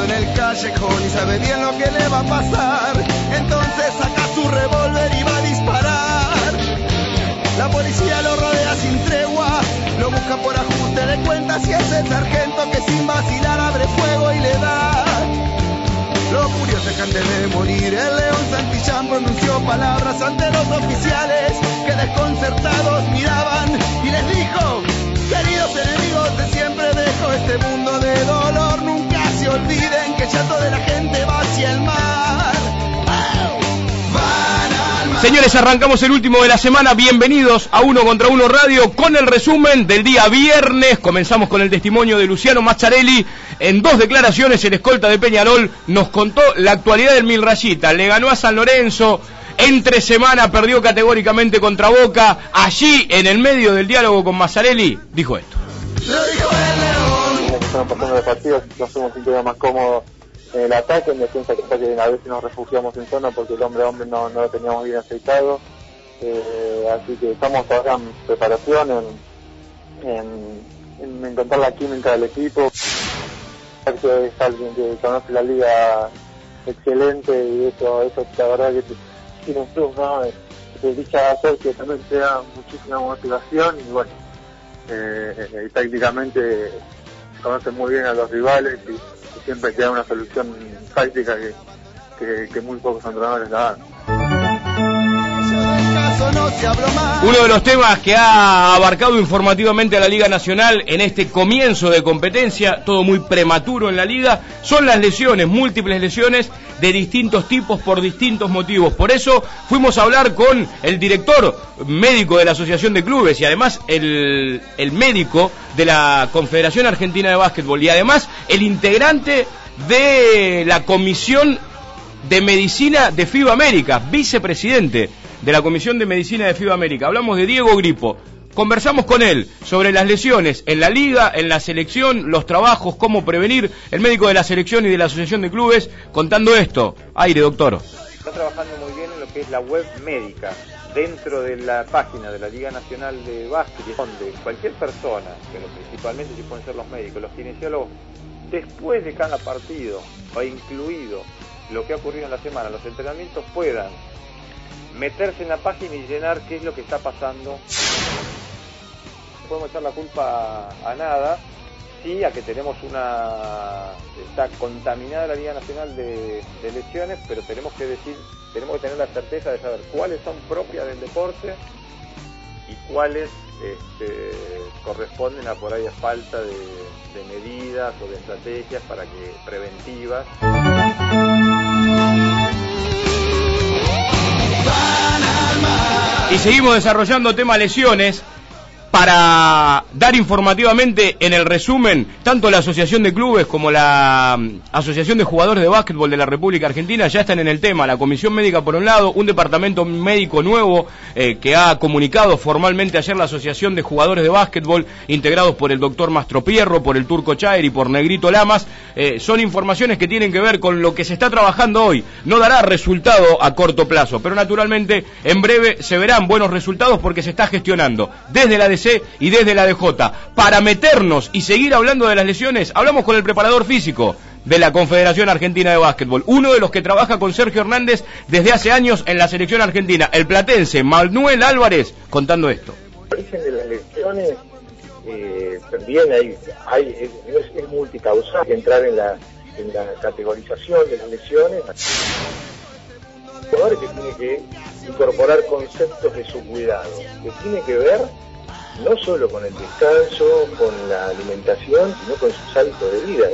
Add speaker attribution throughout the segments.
Speaker 1: en el callejón y sabe bien lo que le va a pasar. Entonces saca su revólver y va a disparar. La policía lo rodea sin tregua, lo busca por ajuste de cuentas y es el sargento que sin vacilar abre fuego y le da. Los curiosos antes de morir, el león Santillán pronunció palabras ante los oficiales que desconcertados miraban y les dijo: queridos enemigos de siempre dejo este mundo de dolor, nunca se olviden que el llanto de la gente va hacia el mar.
Speaker 2: Señores, arrancamos el último de la semana. Bienvenidos a Uno contra Uno Radio con el resumen del día viernes. Comenzamos con el testimonio de Luciano Mazzarelli. En 2 declaraciones, el escolta de Peñarol nos contó la actualidad del Mil Rayita. Le ganó a San Lorenzo, entre semana perdió categóricamente contra Boca. Allí, en el medio del diálogo con Mazzarelli, dijo esto.
Speaker 3: Estamos pasando de partidos, nos somos un poco más cómodos en el ataque, en defensa que a veces nos refugiamos en zona porque el hombre a hombre no lo teníamos bien aceitado, así que estamos ahora en preparación, en encontrar la química del equipo. Que es alguien que conoce la liga excelente y eso la verdad que tiene un plus, ¿no? Que dicha hacer que también te da muchísima motivación y bueno, y tácticamente conoce muy bien a los rivales y siempre te da una solución táctica que muy pocos entrenadores la dan.
Speaker 2: Uno de los temas que ha abarcado informativamente a la Liga Nacional en este comienzo de competencia, todo muy prematuro en la Liga, son las lesiones, múltiples lesiones de distintos tipos por distintos motivos. Por eso fuimos a hablar con el director médico de la Asociación de Clubes y además el médico de la Confederación Argentina de Básquetbol y además el integrante de la Comisión de Medicina de FIBA América, vicepresidente de la Comisión de Medicina de FIBA América. Hablamos de Diego Gripo. Conversamos con él sobre las lesiones en la liga, en la selección, los trabajos, cómo prevenir. El médico de la selección y de la Asociación de Clubes contando esto. Aire, doctor.
Speaker 4: Está trabajando muy bien en lo que es la web médica dentro de la página de la Liga Nacional de Básquet, donde cualquier persona, pero principalmente si pueden ser los médicos, los kinesiólogos, después de cada partido, o incluido lo que ha ocurrido en la semana, los entrenamientos, puedan meterse en la página y llenar qué es lo que está pasando. No podemos echar la culpa a nada, sí a que tenemos está contaminada la Liga Nacional de lesiones, pero tenemos que tener la certeza de saber cuáles son propias del deporte y cuáles corresponden a por ahí a falta de medidas o de estrategias preventivas.
Speaker 2: Y seguimos desarrollando tema lesiones para dar informativamente en el resumen tanto la Asociación de Clubes como la Asociación de Jugadores de Básquetbol de la República Argentina ya están en el tema. La Comisión Médica por un lado, un departamento médico nuevo que ha comunicado formalmente ayer la Asociación de Jugadores de Básquetbol, integrados por el doctor Mastropierro, por el Turco Chaer y por Negrito Lamas. Son informaciones que tienen que ver con lo que se está trabajando hoy. No dará resultado a corto plazo, pero naturalmente en breve se verán buenos resultados porque se está gestionando desde la DC y desde la DJ. Para meternos y seguir hablando de las lesiones, hablamos con el preparador físico de la Confederación Argentina de Básquetbol, uno de los que trabaja con Sergio Hernández desde hace años en la selección argentina, el platense Manuel Álvarez, contando esto.
Speaker 3: El origen de las lesiones también es multicausal. Hay que entrar en la categorización de las lesiones. Jugadores que tiene que incorporar conceptos de su cuidado, que tiene que ver no solo con el descanso, con la alimentación, sino con sus hábitos de vida.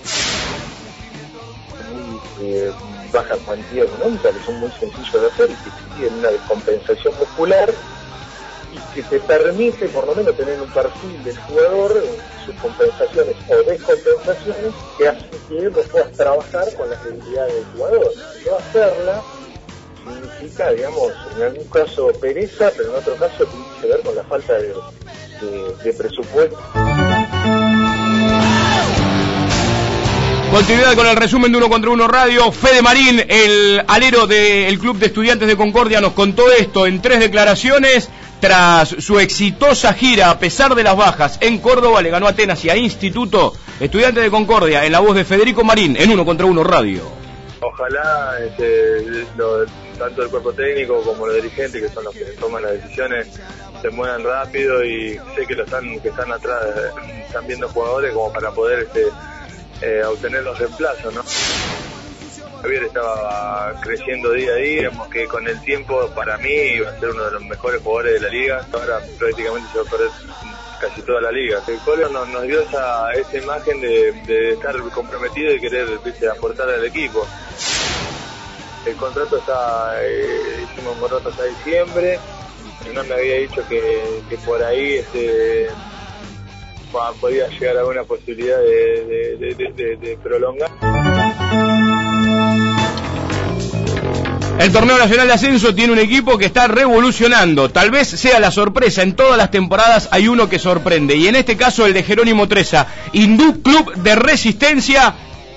Speaker 3: Muy baja cuantía económica, que son muy sencillos de hacer y que tienen una descompensación muscular y que te permite por lo menos tener un perfil del jugador, sus compensaciones o descompensaciones, que hacen que vos puedas trabajar con las debilidades del jugador. No hacerla significa, digamos, en algún caso pereza, pero en otro caso tiene que ver con la falta de presupuesto.
Speaker 2: Continuidad con el resumen de Uno contra Uno Radio. Fede Marín, el alero del Club de Estudiantes de Concordia, nos contó esto en 3 declaraciones. tras su exitosa gira, a pesar de las bajas, en Córdoba, le ganó a Atenas y a Instituto. Estudiantes de Concordia, en la voz de Federico Marín, en 1 contra 1 Radio.
Speaker 3: Ojalá tanto el cuerpo técnico como los dirigentes, que son los que toman las decisiones, se muevan rápido, y sé que están atrás, están viendo jugadores como para poder obtener los reemplazos, ¿no? Javier estaba creciendo día a día, que con el tiempo para mí iba a ser uno de los mejores jugadores de la liga. Ahora prácticamente se va a perder casi toda la liga. El Colo nos dio esa imagen de estar comprometido y querer, aportar al equipo. El contrato hicimos un contrato hasta diciembre. No me había dicho que por ahí podía llegar a alguna posibilidad de prolongar.
Speaker 2: El torneo nacional de ascenso tiene un equipo que está revolucionando. Tal vez sea la sorpresa. En todas las temporadas hay uno que sorprende. Y en este caso el de Jerónimo Treza. Hindú Club de Resistencia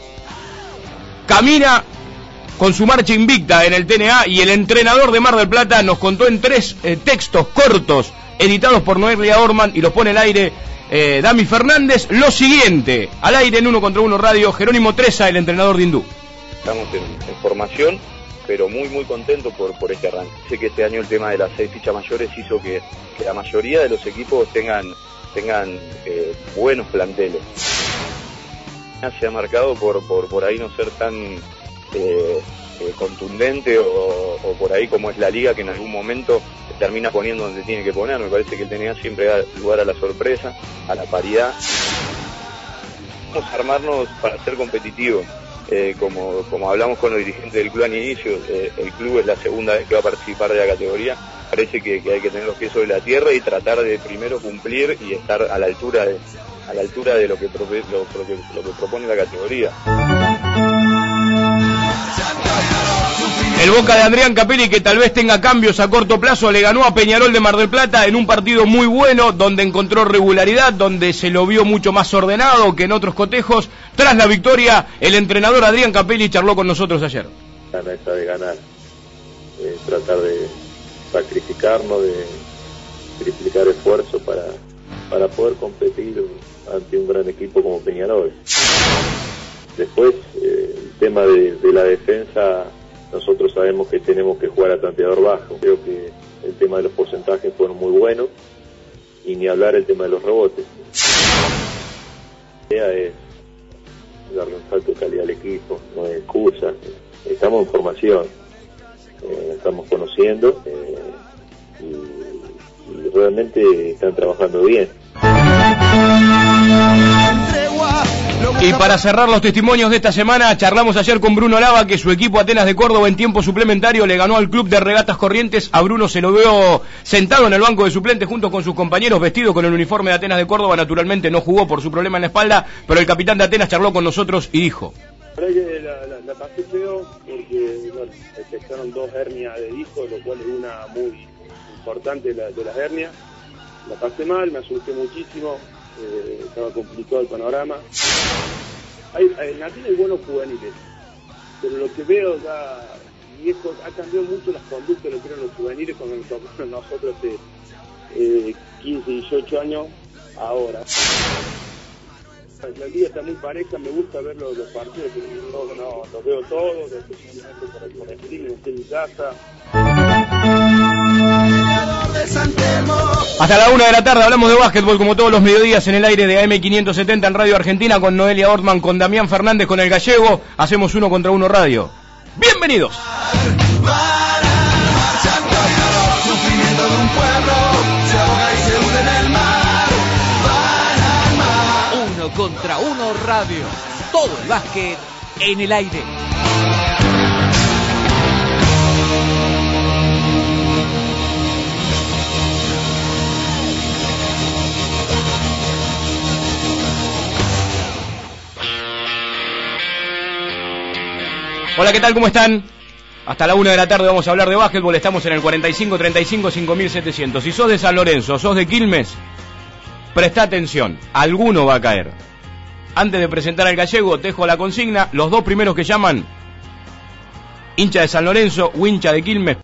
Speaker 2: camina con su marcha invicta en el TNA. Y el entrenador de Mar del Plata nos contó en 3 textos cortos editados por Noelia Orman, y los pone al aire Dami Fernández, lo siguiente. Al aire en 1 contra 1 Radio, Jerónimo Treza, el entrenador de Hindú.
Speaker 5: Estamos en formación, pero muy contento por este arranque. Sé que este año el tema de las 6 fichas mayores hizo que la mayoría de los equipos tengan buenos planteles. Se ha marcado por ahí no ser tan contundente o por ahí como es la liga, que en algún momento termina poniendo donde tiene que poner. Me parece que el TNA siempre da lugar a la sorpresa, a la paridad. Vamos a armarnos para ser competitivos. Como hablamos con los dirigentes del club al inicio, el club es la segunda vez que va a participar de la categoría. Parece que hay que tener los pies sobre la tierra y tratar de primero cumplir y estar a la altura de lo que propone la categoría.
Speaker 2: El Boca de Adrián Capelli, que tal vez tenga cambios a corto plazo, le ganó a Peñarol de Mar del Plata en un partido muy bueno, donde encontró regularidad, donde se lo vio mucho más ordenado que en otros cotejos. Tras la victoria, el entrenador Adrián Capelli charló con nosotros ayer.
Speaker 6: La meta de ganar, tratar de sacrificarnos, de triplicar esfuerzo para poder competir ante un gran equipo como Peñarol. Después, el tema de la defensa, nosotros sabemos que tenemos que jugar a tanteador bajo. Creo que el tema de los porcentajes fueron muy buenos, y ni hablar el tema de los rebotes. La idea es darle un salto de calidad al equipo, no es excusa. Estamos en formación, estamos conociendo y realmente están trabajando bien.
Speaker 2: Y para cerrar los testimonios de esta semana, charlamos ayer con Bruno Lava, que su equipo Atenas de Córdoba en tiempo suplementario le ganó al Club de Regatas Corrientes. A Bruno se lo veo sentado en el banco de suplentes junto con sus compañeros, vestido con el uniforme de Atenas de Córdoba. Naturalmente no jugó por su problema en la espalda, pero el capitán de Atenas charló con nosotros y dijo:
Speaker 7: la pasé feo porque detectaron 2 hernias de disco, lo cual es una muy importante de las hernias. La pasé mal, me asusté muchísimo. Estaba complicado el panorama. En Atenas hay buenos juveniles, pero lo que veo ya viejo, ha cambiado mucho las conductas, lo que eran los juveniles cuando nos tocaron nosotros hace 15, 18 años. Ahora la liga está muy pareja, me gusta ver los partidos, pero no los veo todos, especialmente por el streaming, estoy en mi casa.
Speaker 2: Hasta la 1 de la tarde hablamos de básquetbol como todos los mediodías en el aire de AM570 en Radio Argentina, con Noelia Ortman, con Damián Fernández, con el gallego. Hacemos 1 contra 1 Radio. ¡Bienvenidos!
Speaker 8: 1 contra 1 Radio. Todo el básquet en el aire.
Speaker 2: Hola, ¿qué tal? ¿Cómo están? Hasta la 1 de la tarde vamos a hablar de básquetbol. Estamos en el 45-35-5700. Si sos de San Lorenzo, sos de Quilmes, presta atención, alguno va a caer. Antes de presentar al gallego, te dejo la consigna. Los 2 primeros que llaman, hincha de San Lorenzo o hincha de Quilmes,